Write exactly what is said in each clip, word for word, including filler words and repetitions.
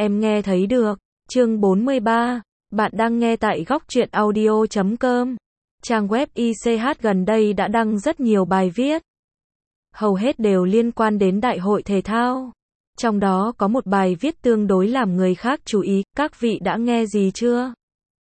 em nghe thấy được. Chương bốn mươi ba. Bạn đang nghe tại góc truyện audio chấm com. Trang web i xê hát gần đây đã đăng rất nhiều bài viết. Hầu hết đều liên quan đến đại hội thể thao. Trong đó có một bài viết tương đối làm người khác chú ý, các vị đã nghe gì chưa?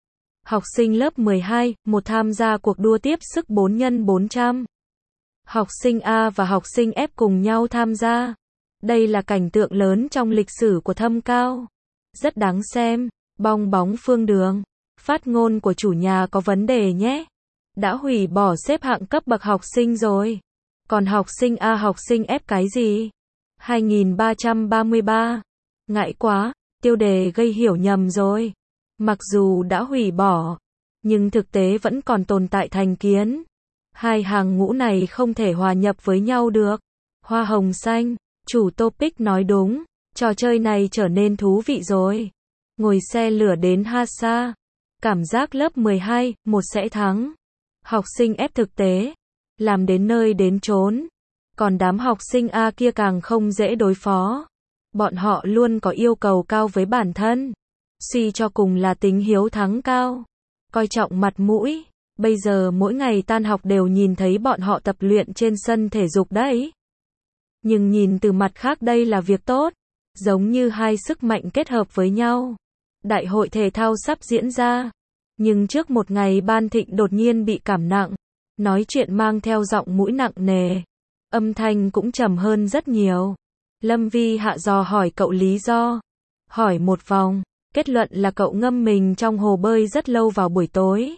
Học sinh lớp mười hai, một tham gia cuộc đua tiếp sức bốn nhân bốn trăm. Học sinh A và học sinh F cùng nhau tham gia. Đây là cảnh tượng lớn trong lịch sử của Thâm Cao. Rất đáng xem. Bong bóng phương đường. Phát ngôn của chủ nhà có vấn đề nhé. Đã hủy bỏ xếp hạng cấp bậc học sinh rồi. Còn học sinh A học sinh F cái gì? hai nghìn ba trăm ba mươi ba. Ngại quá, tiêu đề gây hiểu nhầm rồi. Mặc dù đã hủy bỏ, nhưng thực tế vẫn còn tồn tại thành kiến. Hai hàng ngũ này không thể hòa nhập với nhau được. Hoa hồng xanh, chủ topic nói đúng. Trò chơi này trở nên thú vị rồi. Ngồi xe lửa đến Hasa. Cảm giác lớp mười hai, một sẽ thắng. Học sinh ép thực tế. Làm đến nơi đến chốn. Còn đám học sinh A kia càng không dễ đối phó. Bọn họ luôn có yêu cầu cao với bản thân. Suy cho cùng là tính hiếu thắng cao. Coi trọng mặt mũi. Bây giờ mỗi ngày tan học đều nhìn thấy bọn họ tập luyện trên sân thể dục đấy. Nhưng nhìn từ mặt khác đây là việc tốt. Giống như hai sức mạnh kết hợp với nhau. Đại hội thể thao sắp diễn ra. Nhưng trước một ngày Ban Thịnh đột nhiên bị cảm nặng. Nói chuyện mang theo giọng mũi nặng nề. Âm thanh cũng trầm hơn rất nhiều. Lâm Vi Hạ dò hỏi cậu lý do. Hỏi một vòng. Kết luận là cậu ngâm mình trong hồ bơi rất lâu vào buổi tối.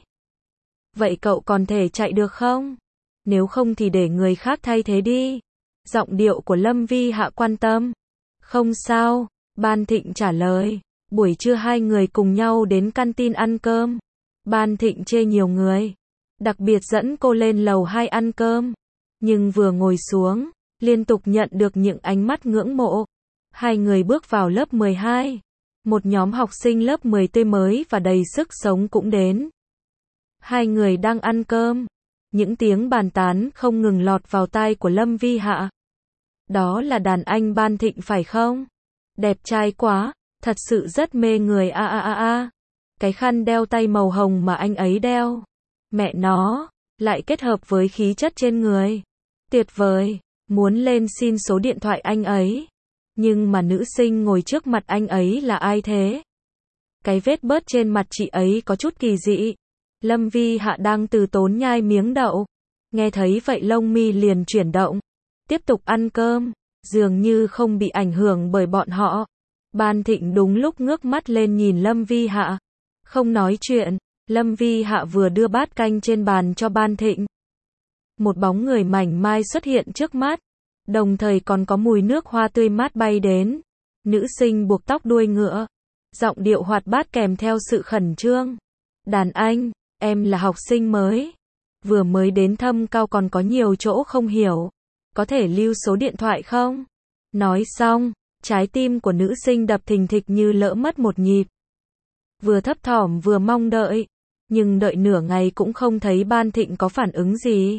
Vậy cậu còn thể chạy được không? Nếu không thì để người khác thay thế đi. Giọng điệu của Lâm Vi Hạ quan tâm. Không sao, Ban Thịnh trả lời. Buổi trưa hai người cùng nhau đến canteen ăn cơm. Ban Thịnh chê nhiều người. Đặc biệt dẫn cô lên lầu hai ăn cơm. Nhưng vừa ngồi xuống, liên tục nhận được những ánh mắt ngưỡng mộ. Hai người bước vào lớp mười hai. Một nhóm học sinh lớp mười tươi mới và đầy sức sống cũng đến. Hai người đang ăn cơm. Những tiếng bàn tán không ngừng lọt vào tai của Lâm Vi Hạ. Đó là đàn anh Ban Thịnh phải không? Đẹp trai quá, thật sự rất mê người a a a a. Cái khăn đeo tay màu hồng mà anh ấy đeo. Mẹ nó, lại kết hợp với khí chất trên người. Tuyệt vời, muốn lên xin số điện thoại anh ấy. Nhưng mà nữ sinh ngồi trước mặt anh ấy là ai thế? Cái vết bớt trên mặt chị ấy có chút kỳ dị. Lâm Vi Hạ đang từ tốn nhai miếng đậu. Nghe thấy vậy lông mi liền chuyển động. Tiếp tục ăn cơm. Dường như không bị ảnh hưởng bởi bọn họ. Ban Thịnh đúng lúc ngước mắt lên nhìn Lâm Vi Hạ. Không nói chuyện. Lâm Vi Hạ vừa đưa bát canh trên bàn cho Ban Thịnh. Một bóng người mảnh mai xuất hiện trước mắt. Đồng thời còn có mùi nước hoa tươi mát bay đến. Nữ sinh buộc tóc đuôi ngựa. Giọng điệu hoạt bát kèm theo sự khẩn trương. Đàn anh, em là học sinh mới. Vừa mới đến Thâm Cao còn có nhiều chỗ không hiểu. Có thể lưu số điện thoại không? Nói xong, trái tim của nữ sinh đập thình thịch như lỡ mất một nhịp. Vừa thấp thỏm vừa mong đợi. Nhưng đợi nửa ngày cũng không thấy Ban Thịnh có phản ứng gì.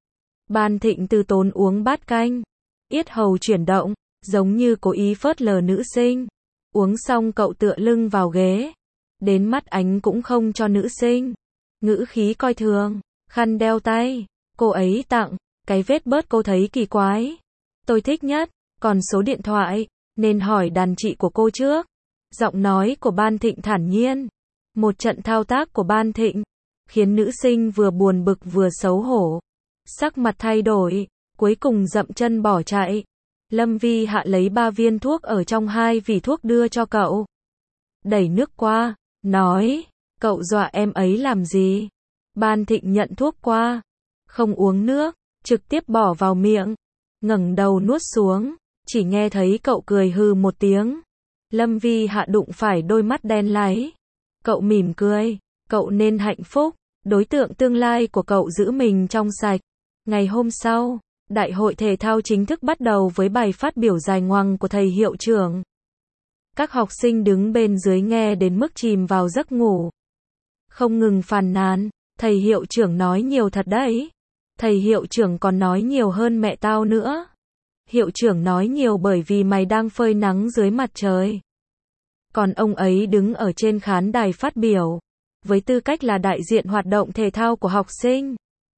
Ban Thịnh từ tốn uống bát canh. Yết hầu chuyển động, giống như cố ý phớt lờ nữ sinh. Uống xong cậu tựa lưng vào ghế. Đến mắt ánh cũng không cho nữ sinh. Ngữ khí coi thường. Khăn đeo tay, cô ấy tặng. Cái vết bớt cô thấy kỳ quái. Tôi thích nhất, còn số điện thoại, nên hỏi đàn chị của cô trước. Giọng nói của Ban Thịnh thản nhiên. Một trận thao tác của Ban Thịnh, khiến nữ sinh vừa buồn bực vừa xấu hổ. Sắc mặt thay đổi, cuối cùng dậm chân bỏ chạy. Lâm Vi Hạ lấy ba viên thuốc ở trong hai vỉ thuốc đưa cho cậu. Đẩy nước qua, nói, cậu dọa em ấy làm gì? Ban Thịnh nhận thuốc qua, không uống nước, trực tiếp bỏ vào miệng, ngẩng đầu nuốt xuống, chỉ nghe thấy cậu cười hừ một tiếng. Lâm Vi Hạ đụng phải đôi mắt đen láy. Cậu mỉm cười, cậu nên hạnh phúc, đối tượng tương lai của cậu giữ mình trong sạch. Ngày hôm sau, đại hội thể thao chính thức bắt đầu với bài phát biểu dài ngoằng của thầy hiệu trưởng. Các học sinh đứng bên dưới nghe đến mức chìm vào giấc ngủ. Không ngừng phàn nàn, thầy hiệu trưởng nói nhiều thật đấy. Thầy hiệu trưởng còn nói nhiều hơn mẹ tao nữa. Hiệu trưởng nói nhiều bởi vì mày đang phơi nắng dưới mặt trời. Còn ông ấy đứng ở trên khán đài phát biểu, với tư cách là đại diện hoạt động thể thao của học sinh.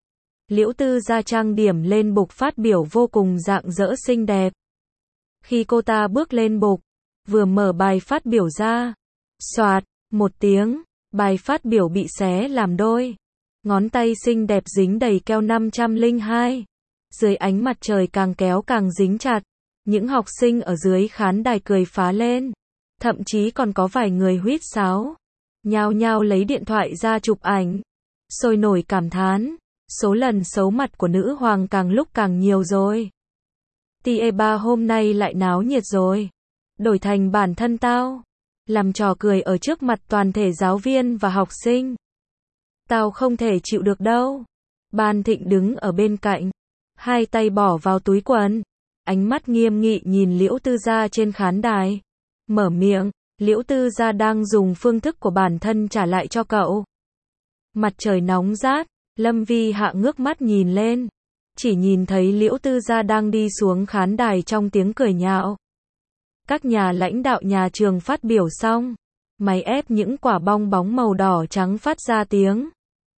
Liễu Tư Gia trang điểm lên bục phát biểu vô cùng rạng rỡ xinh đẹp. Khi cô ta bước lên bục, vừa mở bài phát biểu ra, xoạt, một tiếng, bài phát biểu bị xé làm đôi. Ngón tay xinh đẹp dính đầy keo năm trăm lẻ hai. Dưới ánh mặt trời càng kéo càng dính chặt. Những học sinh ở dưới khán đài cười phá lên. Thậm chí còn có vài người huýt sáo. Nhao nhao lấy điện thoại ra chụp ảnh. Sôi nổi cảm thán. Số lần xấu mặt của nữ hoàng càng lúc càng nhiều rồi. Tie ba hôm nay lại náo nhiệt rồi. Đổi thành bản thân tao. Làm trò cười ở trước mặt toàn thể giáo viên và học sinh. Tao không thể chịu được đâu. Ban Thịnh đứng ở bên cạnh. Hai tay bỏ vào túi quần. Ánh mắt nghiêm nghị nhìn Liễu Tư Gia trên khán đài. Mở miệng, Liễu Tư Gia đang dùng phương thức của bản thân trả lại cho cậu. Mặt trời nóng rát, Lâm Vi Hạ ngước mắt nhìn lên. Chỉ nhìn thấy Liễu Tư Gia đang đi xuống khán đài trong tiếng cười nhạo. Các nhà lãnh đạo nhà trường phát biểu xong. Máy ép những quả bong bóng màu đỏ trắng phát ra tiếng.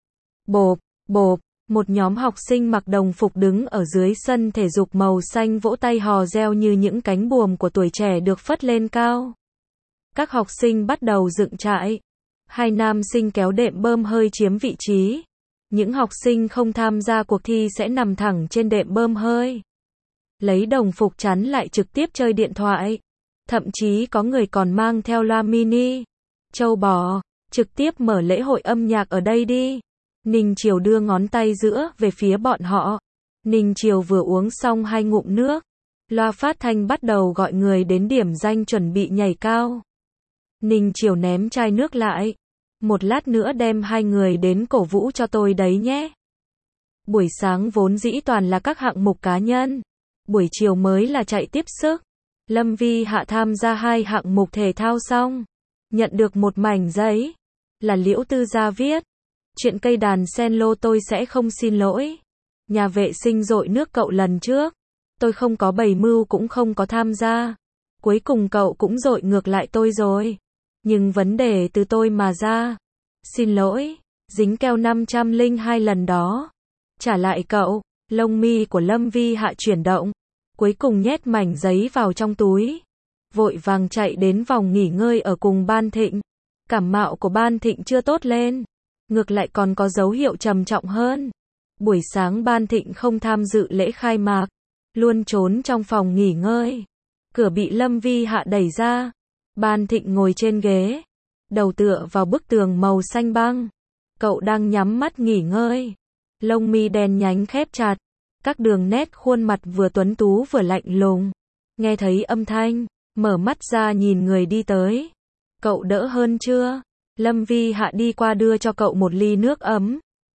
Bộp, bộp, một nhóm học sinh mặc đồng phục đứng ở dưới sân thể dục màu xanh vỗ tay hò reo như những cánh buồm của tuổi trẻ được phất lên cao. Các học sinh bắt đầu dựng trại. Hai nam sinh kéo đệm bơm hơi chiếm vị trí. Những học sinh không tham gia cuộc thi sẽ nằm thẳng trên đệm bơm hơi. Lấy đồng phục chắn lại trực tiếp chơi điện thoại. Thậm chí có người còn mang theo loa mini. Châu bò, trực tiếp mở lễ hội âm nhạc ở đây đi. Ninh Triều đưa ngón tay giữa về phía bọn họ. Ninh Triều vừa uống xong hai ngụm nước. Loa phát thanh bắt đầu gọi người đến điểm danh chuẩn bị nhảy cao. Ninh Triều ném chai nước lại. Một lát nữa đem hai người đến cổ vũ cho tôi đấy nhé. Buổi sáng vốn dĩ toàn là các hạng mục cá nhân. Buổi chiều mới là chạy tiếp sức. Lâm Vi Hạ tham gia hai hạng mục thể thao xong. Nhận được một mảnh giấy. Là Liễu Tư Gia viết. Chuyện cây đàn sen lô tôi sẽ không xin lỗi. Nhà vệ sinh dội nước cậu lần trước. Tôi không có bày mưu cũng không có tham gia. Cuối cùng cậu cũng dội ngược lại tôi rồi. Nhưng vấn đề từ tôi mà ra. Xin lỗi, dính keo năm trăm lẻ hai lần đó. Trả lại cậu. Lông mi của Lâm Vi Hạ chuyển động. Cuối cùng nhét mảnh giấy vào trong túi. Vội vàng chạy đến vòng nghỉ ngơi ở cùng Ban Thịnh. Cảm mạo của Ban Thịnh chưa tốt lên. Ngược lại còn có dấu hiệu trầm trọng hơn. Buổi sáng Ban Thịnh không tham dự lễ khai mạc. Luôn trốn trong phòng nghỉ ngơi. Cửa bị Lâm Vi Hạ đẩy ra. Ban Thịnh ngồi trên ghế. Đầu tựa vào bức tường màu xanh băng. Cậu đang nhắm mắt nghỉ ngơi. Lông mi đen nhánh khép chặt. Các đường nét khuôn mặt vừa tuấn tú vừa lạnh lùng. Nghe thấy âm thanh. Mở mắt ra nhìn người đi tới. Cậu đỡ hơn chưa? Lâm Vi Hạ đi qua đưa cho cậu một ly nước ấm.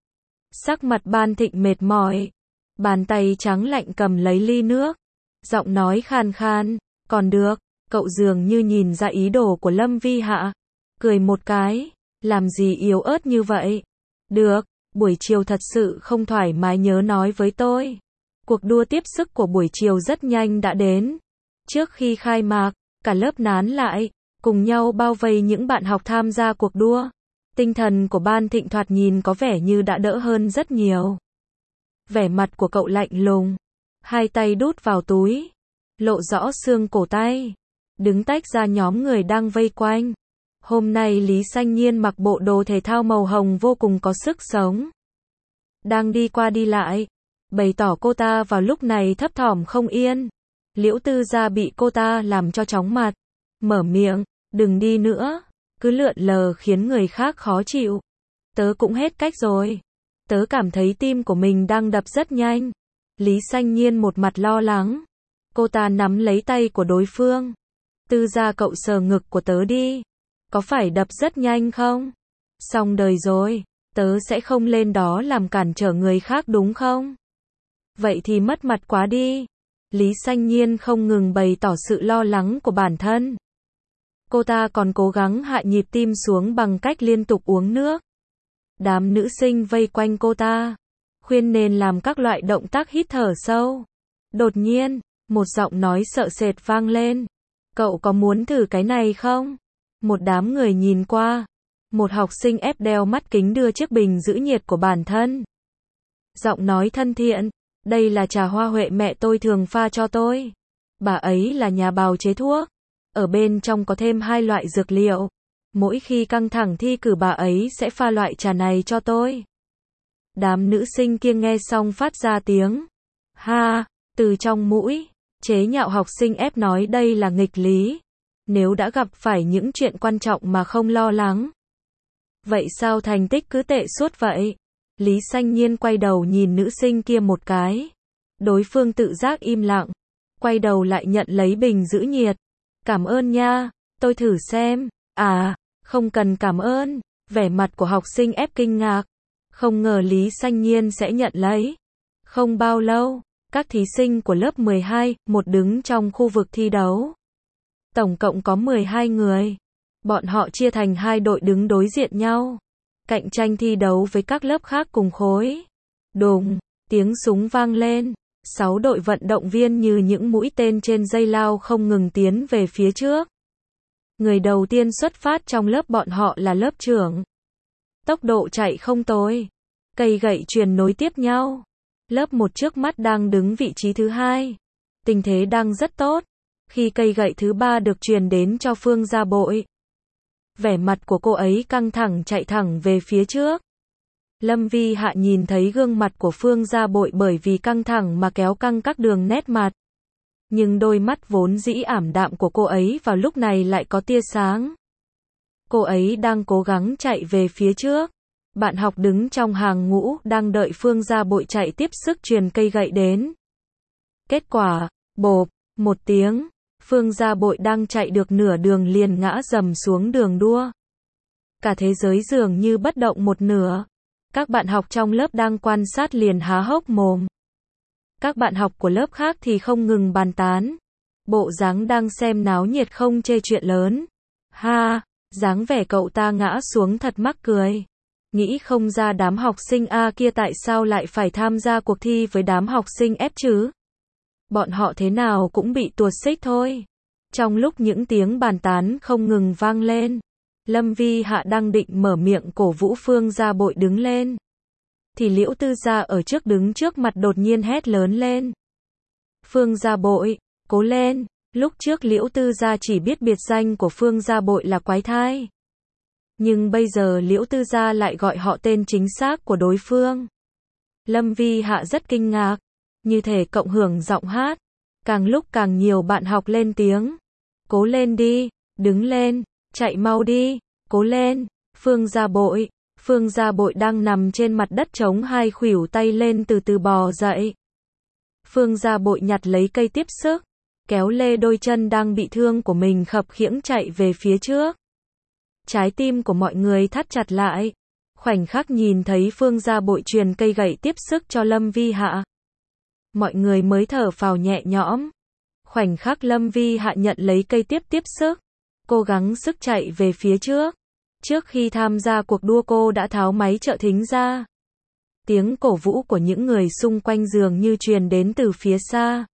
Sắc mặt Ban Thịnh mệt mỏi. Bàn tay trắng lạnh cầm lấy ly nước. Giọng nói khan khan. Còn được. Cậu dường như nhìn ra ý đồ của Lâm Vi Hạ. Cười một cái. Làm gì yếu ớt như vậy? Được. Buổi chiều thật sự không thoải mái nhớ nói với tôi. Cuộc đua tiếp sức của buổi chiều rất nhanh đã đến. Trước khi khai mạc, cả lớp nán lại. Cùng nhau bao vây những bạn học tham gia cuộc đua. Tinh thần của Ban Thịnh thoạt nhìn có vẻ như đã đỡ hơn rất nhiều. Vẻ mặt của cậu lạnh lùng. Hai tay đút vào túi. Lộ rõ xương cổ tay. Đứng tách ra nhóm người đang vây quanh. Hôm nay Lý Xanh Nhiên mặc bộ đồ thể thao màu hồng vô cùng có sức sống. Đang đi qua đi lại. Bày tỏ cô ta vào lúc này thấp thỏm không yên. Liễu Tư Gia bị cô ta làm cho chóng mặt. Mở miệng. Đừng đi nữa. Cứ lượn lờ khiến người khác khó chịu. Tớ cũng hết cách rồi. Tớ cảm thấy tim của mình đang đập rất nhanh. Lý Xanh Nhiên một mặt lo lắng. Cô ta nắm lấy tay của đối phương. Tư Gia cậu sờ ngực của tớ đi. Có phải đập rất nhanh không? Xong đời rồi. Tớ sẽ không lên đó làm cản trở người khác đúng không? Vậy thì mất mặt quá đi. Lý Xanh Nhiên không ngừng bày tỏ sự lo lắng của bản thân. Cô ta còn cố gắng hạ nhịp tim xuống bằng cách liên tục uống nước. Đám nữ sinh vây quanh cô ta. Khuyên nên làm các loại động tác hít thở sâu. Đột nhiên, một giọng nói sợ sệt vang lên. Cậu có muốn thử cái này không? Một đám người nhìn qua. Một học sinh ép đeo mắt kính đưa chiếc bình giữ nhiệt của bản thân. Giọng nói thân thiện. Đây là trà hoa huệ mẹ tôi thường pha cho tôi. Bà ấy là nhà bào chế thuốc. Ở bên trong có thêm hai loại dược liệu. Mỗi khi căng thẳng thi cử bà ấy sẽ pha loại trà này cho tôi. Đám nữ sinh kia nghe xong phát ra tiếng ha, từ trong mũi, chế nhạo học sinh ép nói đây là nghịch lý. Nếu đã gặp phải những chuyện quan trọng mà không lo lắng. Vậy sao thành tích cứ tệ suốt vậy? Lý Sanh Nhiên quay đầu nhìn nữ sinh kia một cái. Đối phương tự giác im lặng. Quay đầu lại nhận lấy bình giữ nhiệt. Cảm ơn nha, tôi thử xem. À, không cần cảm ơn. Vẻ mặt của học sinh ép kinh ngạc. Không ngờ Lý Sanh Nhiên sẽ nhận lấy. Không bao lâu, các thí sinh của lớp mười hai, một đứng trong khu vực thi đấu. Tổng cộng có mười hai người. Bọn họ chia thành hai đội đứng đối diện nhau. Cạnh tranh thi đấu với các lớp khác cùng khối. Đùng, tiếng súng vang lên. Sáu đội vận động viên như những mũi tên trên dây lao không ngừng tiến về phía trước. Người đầu tiên xuất phát trong lớp bọn họ là lớp trưởng. Tốc độ chạy không tồi. Cây gậy truyền nối tiếp nhau. Lớp một trước mắt đang đứng vị trí thứ hai. Tình thế đang rất tốt. Khi cây gậy thứ ba được truyền đến cho Phương Gia Bội. Vẻ mặt của cô ấy căng thẳng chạy thẳng về phía trước. Lâm Vi Hạ nhìn thấy gương mặt của Phương Gia Bội bởi vì căng thẳng mà kéo căng các đường nét mặt. Nhưng đôi mắt vốn dĩ ảm đạm của cô ấy vào lúc này lại có tia sáng. Cô ấy đang cố gắng chạy về phía trước. Bạn học đứng trong hàng ngũ đang đợi Phương Gia Bội chạy tiếp sức truyền cây gậy đến. Kết quả, bộp, một tiếng, Phương Gia Bội đang chạy được nửa đường liền ngã rầm xuống đường đua. Cả thế giới dường như bất động một nửa. Các bạn học trong lớp đang quan sát liền há hốc mồm. Các bạn học của lớp khác thì không ngừng bàn tán. Bộ dáng đang xem náo nhiệt không chê chuyện lớn. Ha, dáng vẻ cậu ta ngã xuống thật mắc cười. Nghĩ không ra đám học sinh A kia tại sao lại phải tham gia cuộc thi với đám học sinh F chứ? Bọn họ thế nào cũng bị tuột xích thôi. Trong lúc những tiếng bàn tán không ngừng vang lên, Lâm Vi Hạ đang định mở miệng cổ vũ Phương Gia Bội đứng lên. Thì Liễu Tư Gia ở trước đứng trước mặt đột nhiên hét lớn lên. Phương Gia Bội, cố lên. Lúc trước Liễu Tư Gia chỉ biết biệt danh của Phương Gia Bội là quái thai. Nhưng bây giờ Liễu Tư Gia lại gọi họ tên chính xác của đối phương. Lâm Vi Hạ rất kinh ngạc. Như thể cộng hưởng giọng hát. Càng lúc càng nhiều bạn học lên tiếng. Cố lên đi, đứng lên, chạy mau đi, cố lên, Phương Gia Bội. Phương Gia Bội đang nằm trên mặt đất chống hai khuỷu tay lên từ từ bò dậy. Phương Gia Bội nhặt lấy cây tiếp sức, kéo lê đôi chân đang bị thương của mình khập khiễng chạy về phía trước. Trái tim của mọi người thắt chặt lại. Khoảnh khắc nhìn thấy Phương Gia Bội truyền cây gậy tiếp sức cho Lâm Vi Hạ. Mọi người mới thở phào nhẹ nhõm. Khoảnh khắc Lâm Vi Hạ nhận lấy cây tiếp tiếp sức. Cố gắng sức chạy về phía trước. Trước khi tham gia cuộc đua cô đã tháo máy trợ thính ra. Tiếng cổ vũ của những người xung quanh dường như truyền đến từ phía xa.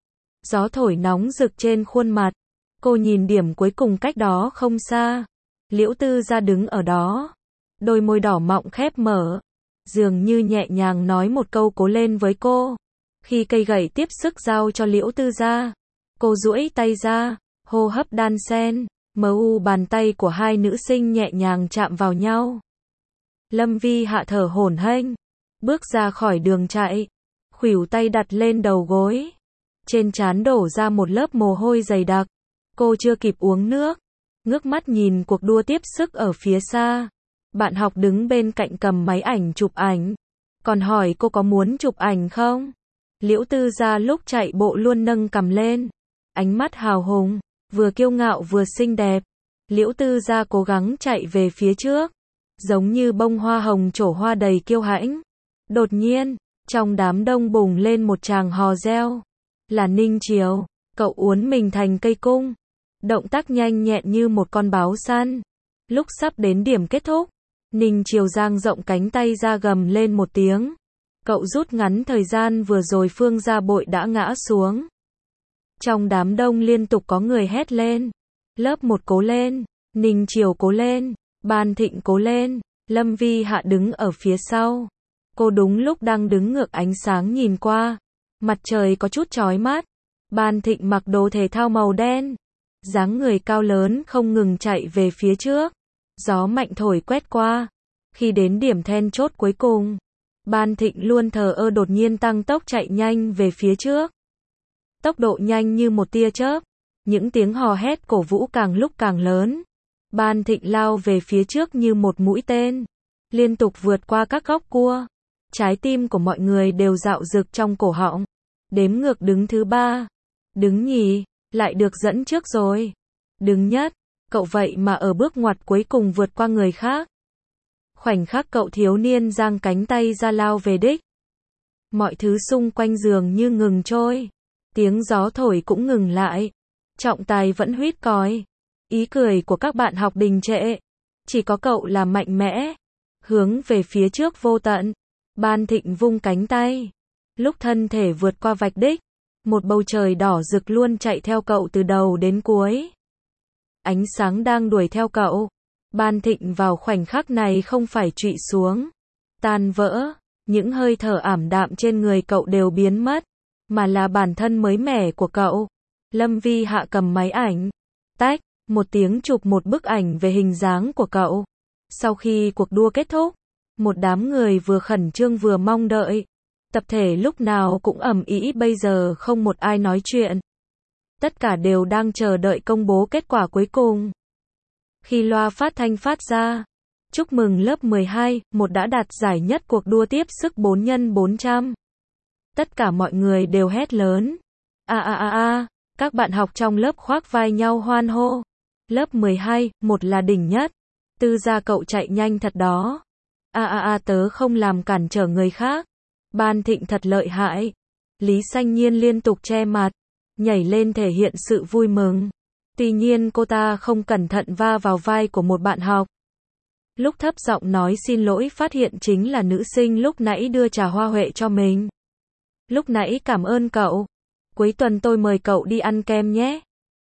Gió thổi nóng rực trên khuôn mặt. Cô nhìn điểm cuối cùng cách đó không xa. Liễu Tư Gia đứng ở đó. Đôi môi đỏ mọng khép mở. Dường như nhẹ nhàng nói một câu cố lên với cô. Khi cây gậy tiếp sức giao cho Liễu Tư Gia, cô duỗi tay ra, hô hấp đan xen, mờ u bàn tay của hai nữ sinh nhẹ nhàng chạm vào nhau. Lâm Vi Hạ thở hổn hển, bước ra khỏi đường chạy, khuỷu tay đặt lên đầu gối. Trên trán đổ ra một lớp mồ hôi dày đặc. Cô chưa kịp uống nước, ngước mắt nhìn cuộc đua tiếp sức ở phía xa. Bạn học đứng bên cạnh cầm máy ảnh chụp ảnh, còn hỏi cô có muốn chụp ảnh không? Liễu Tư Gia lúc chạy bộ luôn nâng cằm lên, ánh mắt hào hùng, vừa kiêu ngạo vừa xinh đẹp. Liễu Tư Gia cố gắng chạy về phía trước, giống như bông hoa hồng trổ hoa đầy kiêu hãnh. Đột nhiên, trong đám đông bùng lên một tràng hò reo. Là Ninh Triều, cậu uốn mình thành cây cung, động tác nhanh nhẹn như một con báo săn. Lúc sắp đến điểm kết thúc, Ninh Triều dang rộng cánh tay ra gầm lên một tiếng. Cậu rút ngắn thời gian vừa rồi Phương Gia Bội đã ngã xuống. Trong đám đông liên tục có người hét lên. Lớp một cố lên, Ninh Chiều cố lên, Ban Thịnh cố lên, Lâm Vi Hạ đứng ở phía sau. Cô đúng lúc đang đứng ngược ánh sáng nhìn qua. Mặt trời có chút chói mắt. Ban Thịnh mặc đồ thể thao màu đen. Dáng người cao lớn không ngừng chạy về phía trước. Gió mạnh thổi quét qua. Khi đến điểm then chốt cuối cùng, Ban Thịnh luôn thờ ơ đột nhiên tăng tốc chạy nhanh về phía trước. Tốc độ nhanh như một tia chớp. Những tiếng hò hét cổ vũ càng lúc càng lớn. Ban Thịnh lao về phía trước như một mũi tên. Liên tục vượt qua các góc cua. Trái tim của mọi người đều dạo dực trong cổ họng. Đếm ngược đứng thứ ba. Đứng nhì. Lại được dẫn trước rồi. Đứng nhất. Cậu vậy mà ở bước ngoặt cuối cùng vượt qua người khác. Khoảnh khắc cậu thiếu niên giang cánh tay ra lao về đích. Mọi thứ xung quanh giường như ngừng trôi. Tiếng gió thổi cũng ngừng lại. Trọng tài vẫn huýt còi. Ý cười của các bạn học đình trệ. Chỉ có cậu là mạnh mẽ. Hướng về phía trước vô tận. Ban Thịnh vung cánh tay. Lúc thân thể vượt qua vạch đích. Một bầu trời đỏ rực luôn chạy theo cậu từ đầu đến cuối. Ánh sáng đang đuổi theo cậu. Ban Thịnh vào khoảnh khắc này không phải trụy xuống. Tan vỡ. Những hơi thở ảm đạm trên người cậu đều biến mất. Mà là bản thân mới mẻ của cậu. Lâm Vi Hạ cầm máy ảnh. Tách. Một tiếng chụp một bức ảnh về hình dáng của cậu. Sau khi cuộc đua kết thúc, một đám người vừa khẩn trương vừa mong đợi. Tập thể lúc nào cũng ầm ĩ, bây giờ không một ai nói chuyện. Tất cả đều đang chờ đợi công bố kết quả cuối cùng. Khi loa phát thanh phát ra, chúc mừng lớp mười hai, một đã đạt giải nhất cuộc đua tiếp sức bốn nhân bốn trăm. Tất cả mọi người đều hét lớn. A a a a, các bạn học trong lớp khoác vai nhau hoan hô. Lớp mười hai, một là đỉnh nhất. Tư gia cậu chạy nhanh thật đó. A a a, tớ không làm cản trở người khác. Ban Thịnh thật lợi hại. Lý Xanh Nhiên liên tục che mặt, nhảy lên thể hiện sự vui mừng. Tuy nhiên cô ta không cẩn thận va vào vai của một bạn học. Lúc thấp giọng nói xin lỗi phát hiện chính là nữ sinh lúc nãy đưa trà hoa huệ cho mình. Lúc nãy cảm ơn cậu. Cuối tuần tôi mời cậu đi ăn kem nhé.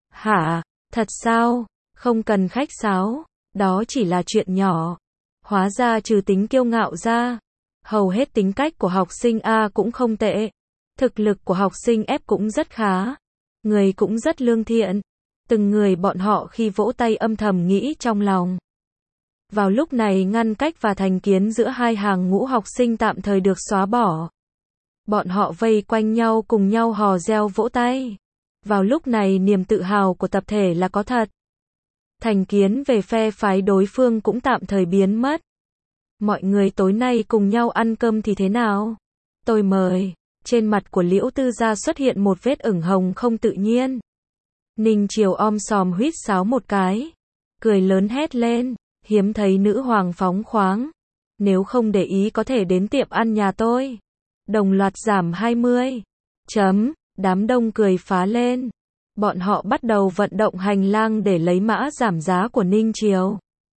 Hả? Thật sao? Không cần khách sáo. Đó chỉ là chuyện nhỏ. Hóa ra trừ tính kiêu ngạo ra, hầu hết tính cách của học sinh A cũng không tệ. Thực lực của học sinh F cũng rất khá. Người cũng rất lương thiện. Từng người bọn họ khi vỗ tay âm thầm nghĩ trong lòng. Vào lúc này ngăn cách và thành kiến giữa hai hàng ngũ học sinh tạm thời được xóa bỏ. Bọn họ vây quanh nhau cùng nhau hò reo vỗ tay. Vào lúc này niềm tự hào của tập thể là có thật. Thành kiến về phe phái đối phương cũng tạm thời biến mất. Mọi người tối nay cùng nhau ăn cơm thì thế nào? Tôi mời. Trên mặt của Liễu Tư Gia xuất hiện một vết ửng hồng không tự nhiên. Ninh Chiều om sòm huýt sáo một cái. Cười lớn hét lên. Hiếm thấy nữ hoàng phóng khoáng. Nếu không để ý có thể đến tiệm ăn nhà tôi. Đồng loạt giảm hai mươi. Chấm. Đám đông cười phá lên. Bọn họ bắt đầu vận động hành lang để lấy mã giảm giá của Ninh Chiều.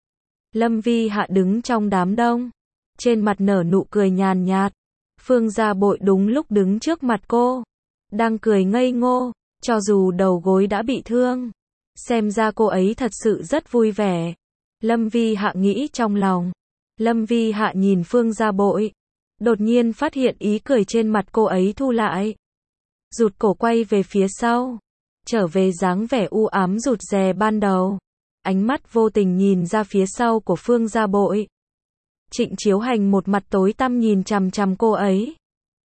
Lâm Vi Hạ đứng trong đám đông. Trên mặt nở nụ cười nhàn nhạt. Phương Gia Bội đúng lúc đứng trước mặt cô. Đang cười ngây ngô. Cho dù đầu gối đã bị thương. Xem ra cô ấy thật sự rất vui vẻ. Lâm Vi Hạ nghĩ trong lòng. Lâm Vi Hạ nhìn Phương Gia Bội. Đột nhiên phát hiện ý cười trên mặt cô ấy thu lại. Rụt cổ quay về phía sau. Trở về dáng vẻ u ám rụt rè ban đầu. Ánh mắt vô tình nhìn ra phía sau của Phương Gia Bội. Trịnh Chiếu Hành một mặt tối tăm nhìn chằm chằm cô ấy.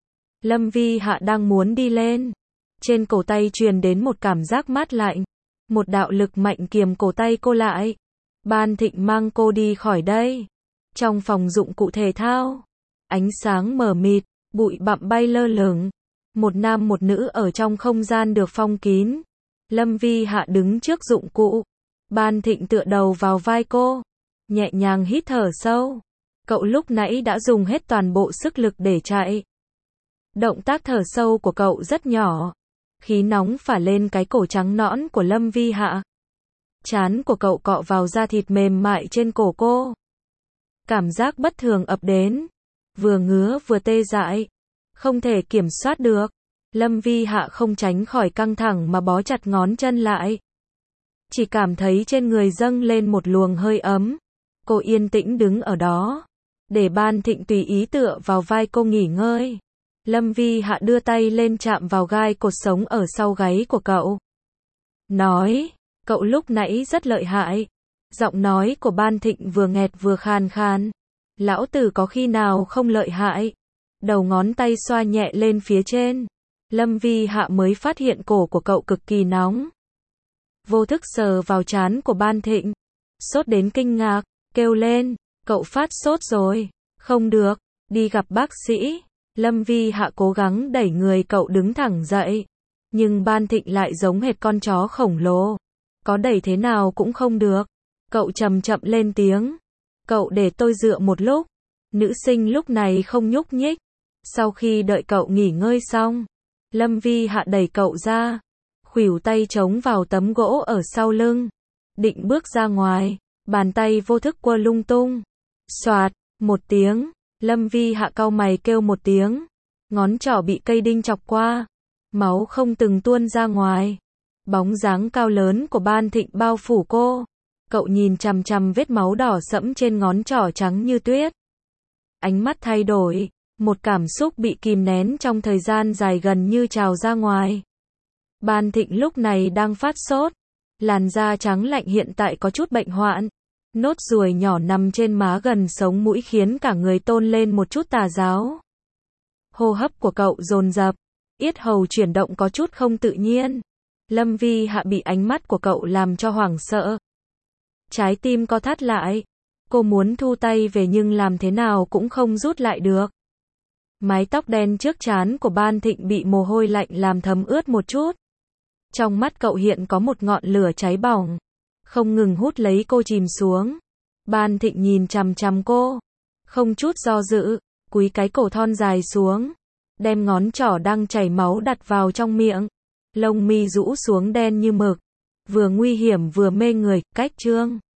Lâm Vi Hạ đang muốn đi lên. Trên cổ tay truyền đến một cảm giác mát lạnh. Một đạo lực mạnh kiềm cổ tay cô lại. Ban Thịnh mang cô đi khỏi đây. Trong phòng dụng cụ thể thao. Ánh sáng mờ mịt, bụi bặm bay lơ lửng. Một nam một nữ ở trong không gian được phong kín. Lâm Vi Hạ đứng trước dụng cụ. Ban Thịnh tựa đầu vào vai cô. Nhẹ nhàng hít thở sâu. Cậu lúc nãy đã dùng hết toàn bộ sức lực để chạy. Động tác thở sâu của cậu rất nhỏ. Khí nóng phả lên cái cổ trắng nõn của Lâm Vi Hạ. Trán của cậu cọ vào da thịt mềm mại trên cổ cô. Cảm giác bất thường ập đến. Vừa ngứa vừa tê dại. Không thể kiểm soát được. Lâm Vi Hạ không tránh khỏi căng thẳng mà bó chặt ngón chân lại. chỉ cảm thấy trên người dâng lên một luồng hơi ấm. Cô yên tĩnh đứng ở đó, để Ban Thịnh tùy ý tựa vào vai cô nghỉ ngơi. Lâm Vi Hạ đưa tay lên chạm vào gai cột sống ở sau gáy của cậu. Nói, cậu lúc nãy rất lợi hại. Giọng nói của Ban Thịnh vừa nghẹt vừa khan khan. Lão tử có khi nào không lợi hại. Đầu ngón tay xoa nhẹ lên phía trên. Lâm Vi Hạ mới phát hiện cổ của cậu cực kỳ nóng. Vô thức sờ vào trán của Ban Thịnh. Sốt đến kinh ngạc, kêu lên, cậu phát sốt rồi. Không được, đi gặp bác sĩ. Lâm Vi Hạ cố gắng đẩy người cậu đứng thẳng dậy. Nhưng Ban Thịnh lại giống hệt con chó khổng lồ. Có đẩy thế nào cũng không được. Cậu chậm chậm lên tiếng. Cậu để tôi dựa một lúc. Nữ sinh lúc này không nhúc nhích. Sau khi đợi cậu nghỉ ngơi xong, Lâm Vi Hạ đẩy cậu ra. Khuỷu tay chống vào tấm gỗ ở sau lưng. Định bước ra ngoài. Bàn tay vô thức quơ lung tung. Xoạt, một tiếng. Lâm Vi Hạ cau mày kêu một tiếng. Ngón trỏ bị cây đinh chọc qua. Máu không từng tuôn ra ngoài. Bóng dáng cao lớn của Ban Thịnh bao phủ cô. Cậu nhìn chằm chằm vết máu đỏ sẫm trên ngón trỏ trắng như tuyết. Ánh mắt thay đổi. Một cảm xúc bị kìm nén trong thời gian dài gần như trào ra ngoài. Ban Thịnh lúc này đang phát sốt. Làn da trắng lạnh hiện tại có chút bệnh hoạn. Nốt ruồi nhỏ nằm trên má gần sống mũi khiến cả người tôn lên một chút tà giáo. Hô hấp của cậu dồn dập, yết hầu chuyển động có chút không tự nhiên. Lâm Vi Hạ bị ánh mắt của cậu làm cho hoảng sợ. Trái tim co thắt lại. Cô muốn thu tay về nhưng làm thế nào cũng không rút lại được. Mái tóc đen trước trán của Ban Thịnh bị mồ hôi lạnh làm thấm ướt một chút. Trong mắt cậu hiện có một ngọn lửa cháy bỏng. Không ngừng hút lấy cô chìm xuống. Ban Thịnh nhìn chằm chằm cô. Không chút do dự, cúi cái cổ thon dài xuống. Đem ngón trỏ đang chảy máu đặt vào trong miệng. Lông mi rũ xuống đen như mực. Vừa nguy hiểm vừa mê người, cách trương.